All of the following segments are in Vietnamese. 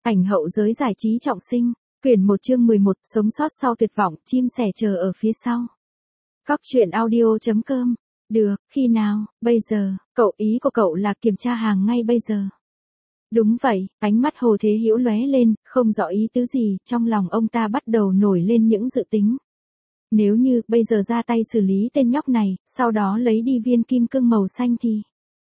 Ảnh hậu giới giải trí trọng sinh, quyển 1 chương 11, sống sót sau tuyệt vọng, chim sẻ chờ ở phía sau. Góc truyện audio.com. Được, khi nào, bây giờ, ý của cậu là kiểm tra hàng ngay bây giờ. Đúng vậy, ánh mắt Hồ Thế Hữu lóe lên, không rõ ý tứ gì, trong lòng ông ta bắt đầu nổi lên những dự tính. Nếu như, bây giờ ra tay xử lý tên nhóc này, sau đó lấy đi viên kim cương màu xanh thì...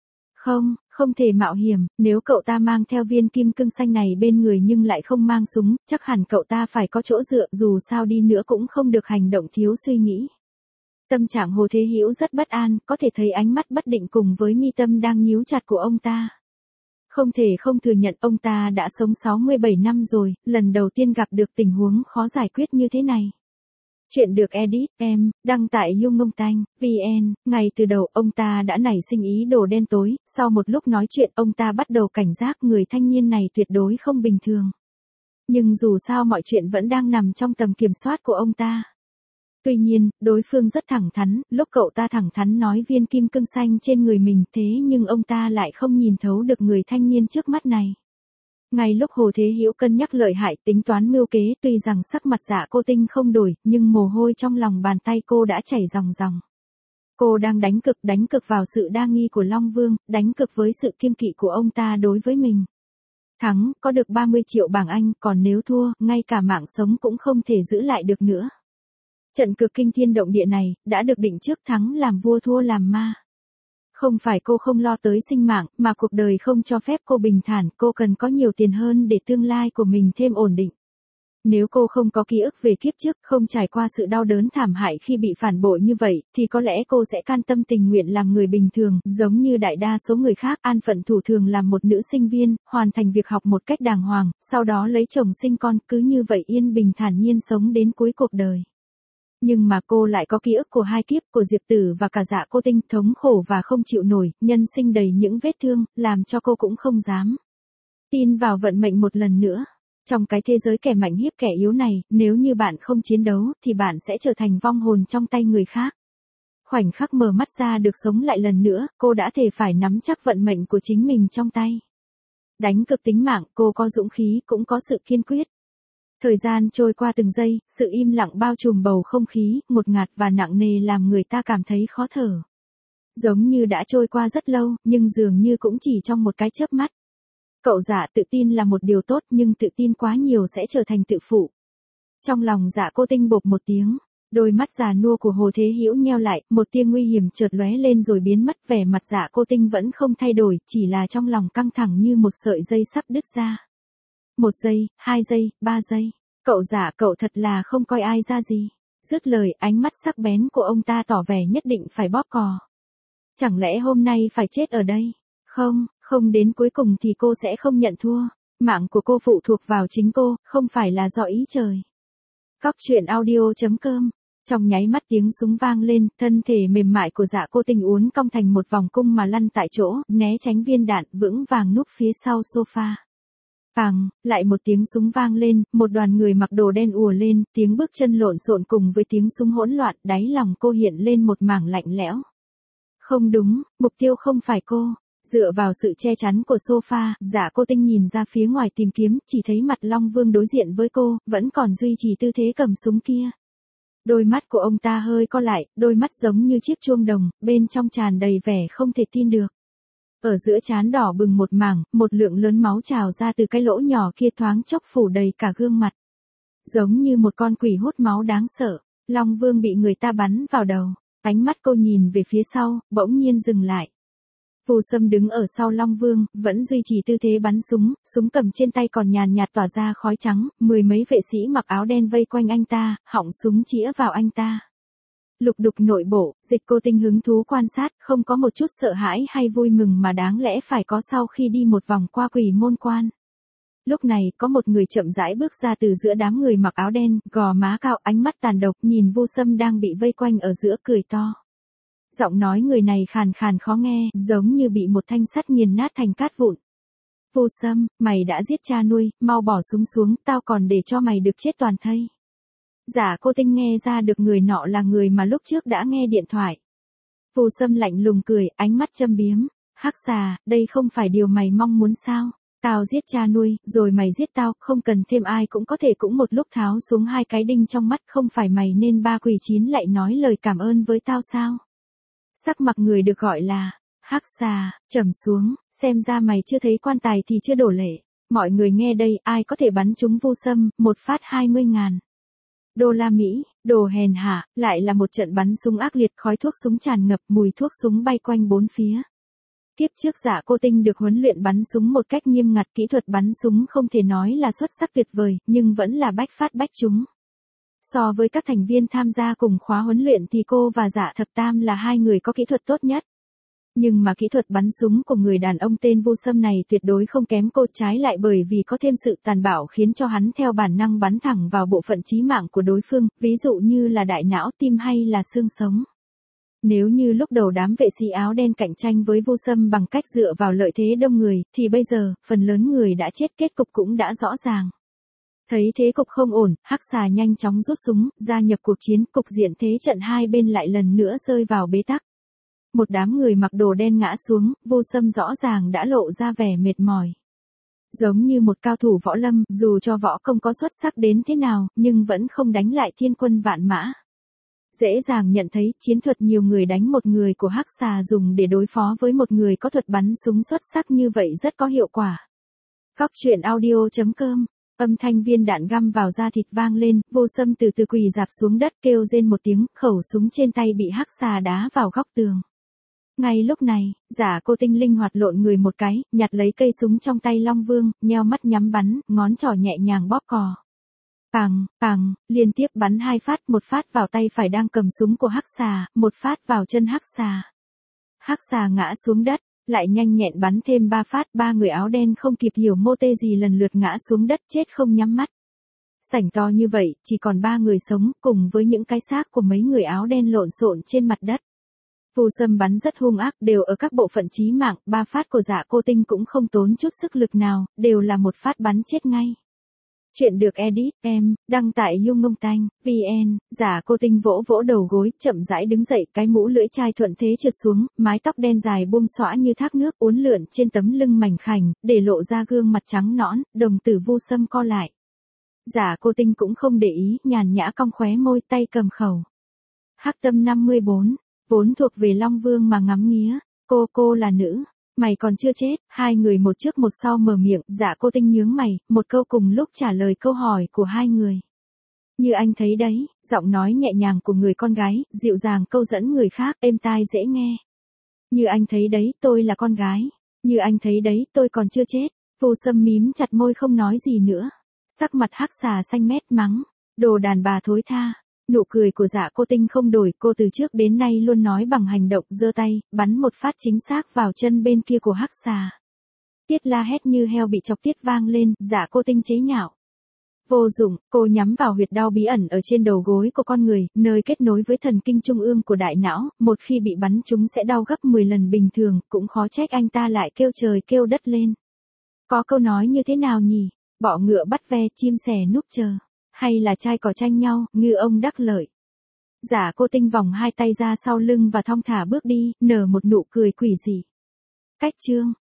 Không thể mạo hiểm, nếu cậu ta mang theo viên kim cương xanh này bên người nhưng lại không mang súng, chắc hẳn cậu ta phải có chỗ dựa, dù sao đi nữa cũng không được hành động thiếu suy nghĩ. Tâm trạng Hồ Thế Hữu rất bất an, có thể thấy ánh mắt bất định cùng với mi tâm đang nhíu chặt của ông ta. Không thể không thừa nhận ông ta đã sống 67 năm rồi, lần đầu tiên gặp được tình huống khó giải quyết như thế này. Chuyện được edit, đăng tại YouNgongTanh.vn, ngay từ đầu ông ta đã nảy sinh ý đồ đen tối, sau một lúc nói chuyện ông ta bắt đầu cảnh giác người thanh niên này tuyệt đối không bình thường. Nhưng dù sao mọi chuyện vẫn đang nằm trong tầm kiểm soát của ông ta. Tuy nhiên, đối phương rất thẳng thắn, lúc cậu ta thẳng thắn nói viên kim cương xanh trên người mình thế nhưng ông ta lại không nhìn thấu được người thanh niên trước mắt này. Ngay lúc Hồ Thế Hữu cân nhắc lợi hại tính toán mưu kế tuy rằng sắc mặt Dạ Cô Tinh không đổi, nhưng mồ hôi trong lòng bàn tay cô đã chảy ròng ròng. Cô đang đánh cực vào sự đa nghi của Long Vương, đánh cực với sự kiêng kỵ của ông ta đối với mình. Thắng, có được 30 triệu bảng Anh, còn nếu thua, ngay cả mạng sống cũng không thể giữ lại được nữa. Trận cực kinh thiên động địa này, đã được định trước thắng làm vua thua làm ma. Không phải cô không lo tới sinh mạng, mà cuộc đời không cho phép cô bình thản, cô cần có nhiều tiền hơn để tương lai của mình thêm ổn định. Nếu cô không có ký ức về kiếp trước, không trải qua sự đau đớn thảm hại khi bị phản bội như vậy, thì có lẽ cô sẽ can tâm tình nguyện làm người bình thường, giống như đại đa số người khác, an phận thủ thường làm một nữ sinh viên, hoàn thành việc học một cách đàng hoàng, sau đó lấy chồng sinh con, cứ như vậy yên bình thản nhiên sống đến cuối cuộc đời. Nhưng mà cô lại có ký ức của hai kiếp của Diệp Tử và cả Dạ Cô Tinh, thống khổ và không chịu nổi, nhân sinh đầy những vết thương, làm cho cô cũng không dám tin vào vận mệnh một lần nữa. Trong cái thế giới kẻ mạnh hiếp kẻ yếu này, nếu như bạn không chiến đấu, thì bạn sẽ trở thành vong hồn trong tay người khác. Khoảnh khắc mở mắt ra được sống lại lần nữa, cô đã thề phải nắm chắc vận mệnh của chính mình trong tay. Đánh cực tính mạng, cô có dũng khí, cũng có sự kiên quyết. Thời gian trôi qua từng giây, sự im lặng bao trùm bầu không khí, ngột ngạt và nặng nề làm người ta cảm thấy khó thở. Giống như đã trôi qua rất lâu, nhưng dường như cũng chỉ trong một cái chớp mắt. Cậu Dạ tự tin là một điều tốt nhưng tự tin quá nhiều sẽ trở thành tự phụ. Trong lòng Dạ Cô Tinh bộp một tiếng, đôi mắt già nua của Hồ Thế Hữu nheo lại, một tia nguy hiểm chợt lóe lên rồi biến mất, vẻ mặt Dạ Cô Tinh vẫn không thay đổi, chỉ là trong lòng căng thẳng như một sợi dây sắp đứt ra. 1 giây, 2 giây, 3 giây. Cậu Dạ, cậu thật là không coi ai ra gì. Dứt lời, ánh mắt sắc bén của ông ta tỏ vẻ nhất định phải bóp cò. Chẳng lẽ hôm nay phải chết ở đây? Không đến cuối cùng thì cô sẽ không nhận thua. Mạng của cô phụ thuộc vào chính cô, không phải là do ý trời. Góc truyện audio.com. Trong nháy mắt tiếng súng vang lên, thân thể mềm mại của Dạ Cô Tinh uốn cong thành một vòng cung mà lăn tại chỗ, né tránh viên đạn, vững vàng núp phía sau sofa. Phàng, lại một tiếng súng vang lên, một đoàn người mặc đồ đen ùa lên, tiếng bước chân lộn xộn cùng với tiếng súng hỗn loạn, đáy lòng cô hiện lên một mảng lạnh lẽo. Không đúng, mục tiêu không phải cô. Dựa vào sự che chắn của sofa, Dạ Cô Tinh nhìn ra phía ngoài tìm kiếm, chỉ thấy mặt Long Vương đối diện với cô, vẫn còn duy trì tư thế cầm súng kia. Đôi mắt của ông ta hơi co lại, đôi mắt giống như chiếc chuông đồng, bên trong tràn đầy vẻ không thể tin được. Ở giữa trán đỏ bừng một mảng, một lượng lớn máu trào ra từ cái lỗ nhỏ kia thoáng chốc phủ đầy cả gương mặt. Giống như một con quỷ hút máu đáng sợ, Long Vương bị người ta bắn vào đầu. Ánh mắt cô nhìn về phía sau, bỗng nhiên dừng lại. Phù Sâm đứng ở sau Long Vương, vẫn duy trì tư thế bắn súng, súng cầm trên tay còn nhàn nhạt tỏa ra khói trắng, 10 mấy vệ sĩ mặc áo đen vây quanh anh ta, họng súng chĩa vào anh ta. Lục đục nội bộ, Dịch Cô Tinh hứng thú quan sát, không có một chút sợ hãi hay vui mừng mà đáng lẽ phải có sau khi đi một vòng qua quỷ môn quan. Lúc này, có một người chậm rãi bước ra từ giữa đám người mặc áo đen, gò má cao, ánh mắt tàn độc, nhìn Vu Sâm đang bị vây quanh ở giữa cười to. Giọng nói người này khàn khàn khó nghe, giống như bị một thanh sắt nghiền nát thành cát vụn. Vu Sâm, mày đã giết cha nuôi, mau bỏ súng xuống, tao còn để cho mày được chết toàn thây. Dạ Cô Tinh nghe ra được người nọ là người mà lúc trước đã nghe điện thoại. Vu Sâm lạnh lùng cười, ánh mắt châm biếm. Hắc xà, đây không phải điều mày mong muốn sao? Tao giết cha nuôi, rồi mày giết tao, không cần thêm ai cũng có thể cũng một lúc tháo xuống 2 cái đinh trong mắt, không phải mày nên 3 quỷ 9 lại nói lời cảm ơn với tao sao? Sắc mặt người được gọi là Hắc Xà trầm xuống, xem ra mày chưa thấy quan tài thì chưa đổ lệ. Mọi người nghe đây, ai có thể bắn trúng Vu Sâm, một phát 20.000 đô la Mỹ, đồ hèn hạ, lại là một trận bắn súng ác liệt, khói thuốc súng tràn ngập, mùi thuốc súng bay quanh bốn phía. Kiếp trước Dạ Cô Tinh được huấn luyện bắn súng một cách nghiêm ngặt, kỹ thuật bắn súng không thể nói là xuất sắc tuyệt vời, nhưng vẫn là bách phát bách trúng. So với các thành viên tham gia cùng khóa huấn luyện thì cô và Dạ Thập Tam là 2 người có kỹ thuật tốt nhất. Nhưng mà kỹ thuật bắn súng của người đàn ông tên Vu Sâm này tuyệt đối không kém cô, trái lại bởi vì có thêm sự tàn bạo khiến cho hắn theo bản năng bắn thẳng vào bộ phận chí mạng của đối phương, ví dụ như là đại não, tim hay là xương sống. Nếu như lúc đầu đám vệ sĩ áo đen cạnh tranh với Vu Sâm bằng cách dựa vào lợi thế đông người, thì bây giờ, phần lớn người đã chết, kết cục cũng đã rõ ràng. Thấy thế cục không ổn, Hắc Xà nhanh chóng rút súng, gia nhập cuộc chiến, cục diện thế trận hai bên lại lần nữa rơi vào bế tắc. Một đám người mặc đồ đen ngã xuống, Vu Sâm rõ ràng đã lộ ra vẻ mệt mỏi. Giống như một cao thủ võ lâm, dù cho võ công có xuất sắc đến thế nào, nhưng vẫn không đánh lại thiên quân vạn mã. Dễ dàng nhận thấy, chiến thuật nhiều người đánh một người của Hắc Xà dùng để đối phó với một người có thuật bắn súng xuất sắc như vậy rất có hiệu quả. Góc truyện audio.com. Âm thanh viên đạn găm vào da thịt vang lên, Vô Sâm từ từ quỳ rạp xuống đất kêu rên một tiếng, khẩu súng trên tay bị Hắc Xà đá vào góc tường. Ngay lúc này, Dạ Cô Tinh linh hoạt lộn người một cái, nhặt lấy cây súng trong tay Long Vương, nheo mắt nhắm bắn, ngón trỏ nhẹ nhàng bóp cò. Pằng, pằng, liên tiếp bắn 2 phát, một phát vào tay phải đang cầm súng của Hắc Xà, một phát vào chân Hắc Xà. Hắc Xà ngã xuống đất, lại nhanh nhẹn bắn thêm 3 phát, 3 người áo đen không kịp hiểu mô tê gì lần lượt ngã xuống đất chết không nhắm mắt. Sảnh to như vậy, chỉ còn 3 người sống, cùng với những cái xác của mấy người áo đen lộn xộn trên mặt đất. Vu Sâm bắn rất hung ác, đều ở các bộ phận chí mạng, 3 phát của Dạ Cô Tinh cũng không tốn chút sức lực nào, đều là một phát bắn chết ngay. Chuyện được edit, đăng tại YungNongTanh.vn. Dạ Cô Tinh vỗ vỗ đầu gối, chậm rãi đứng dậy, cái mũ lưỡi chai thuận thế trượt xuống, mái tóc đen dài buông xõa như thác nước uốn lượn trên tấm lưng mảnh khảnh, để lộ ra gương mặt trắng nõn, đồng tử Vu Sâm co lại. Dạ Cô Tinh cũng không để ý, nhàn nhã cong khóe môi, tay cầm khẩu. Hắc Tâm 54, vốn thuộc về Long Vương mà ngắm nghía, cô là nữ. Mày còn chưa chết, 2 người một trước một sau mở miệng, Dạ Cô Tinh nhướng mày, một câu cùng lúc trả lời câu hỏi của 2 người. Như anh thấy đấy, giọng nói nhẹ nhàng của người con gái, dịu dàng câu dẫn người khác, êm tai dễ nghe. Như anh thấy đấy, tôi là con gái. Như anh thấy đấy, tôi còn chưa chết. Vu Sâm mím chặt môi không nói gì nữa. Sắc mặt Hắc Xà xanh mét mắng, đồ đàn bà thối tha. Nụ cười của Dạ Cô Tinh không đổi, cô từ trước đến nay luôn nói bằng hành động, giơ tay, bắn một phát chính xác vào chân bên kia của Hắc Xà. Tiết la hét như heo bị chọc tiết vang lên, Dạ Cô Tinh chế nhạo. Vô dụng, cô nhắm vào huyệt đau bí ẩn ở trên đầu gối của con người, nơi kết nối với thần kinh trung ương của đại não, một khi bị bắn trúng sẽ đau gấp 10 lần bình thường, cũng khó trách anh ta lại kêu trời kêu đất lên. Có câu nói như thế nào nhỉ? Bọ ngựa bắt ve, chim sẻ núp chờ. Hay là trai cỏ tranh nhau, ngư ông đắc lợi. Dạ Cô Tinh vòng 2 tay ra sau lưng và thong thả bước đi, nở một nụ cười quỷ dị. Cách chương.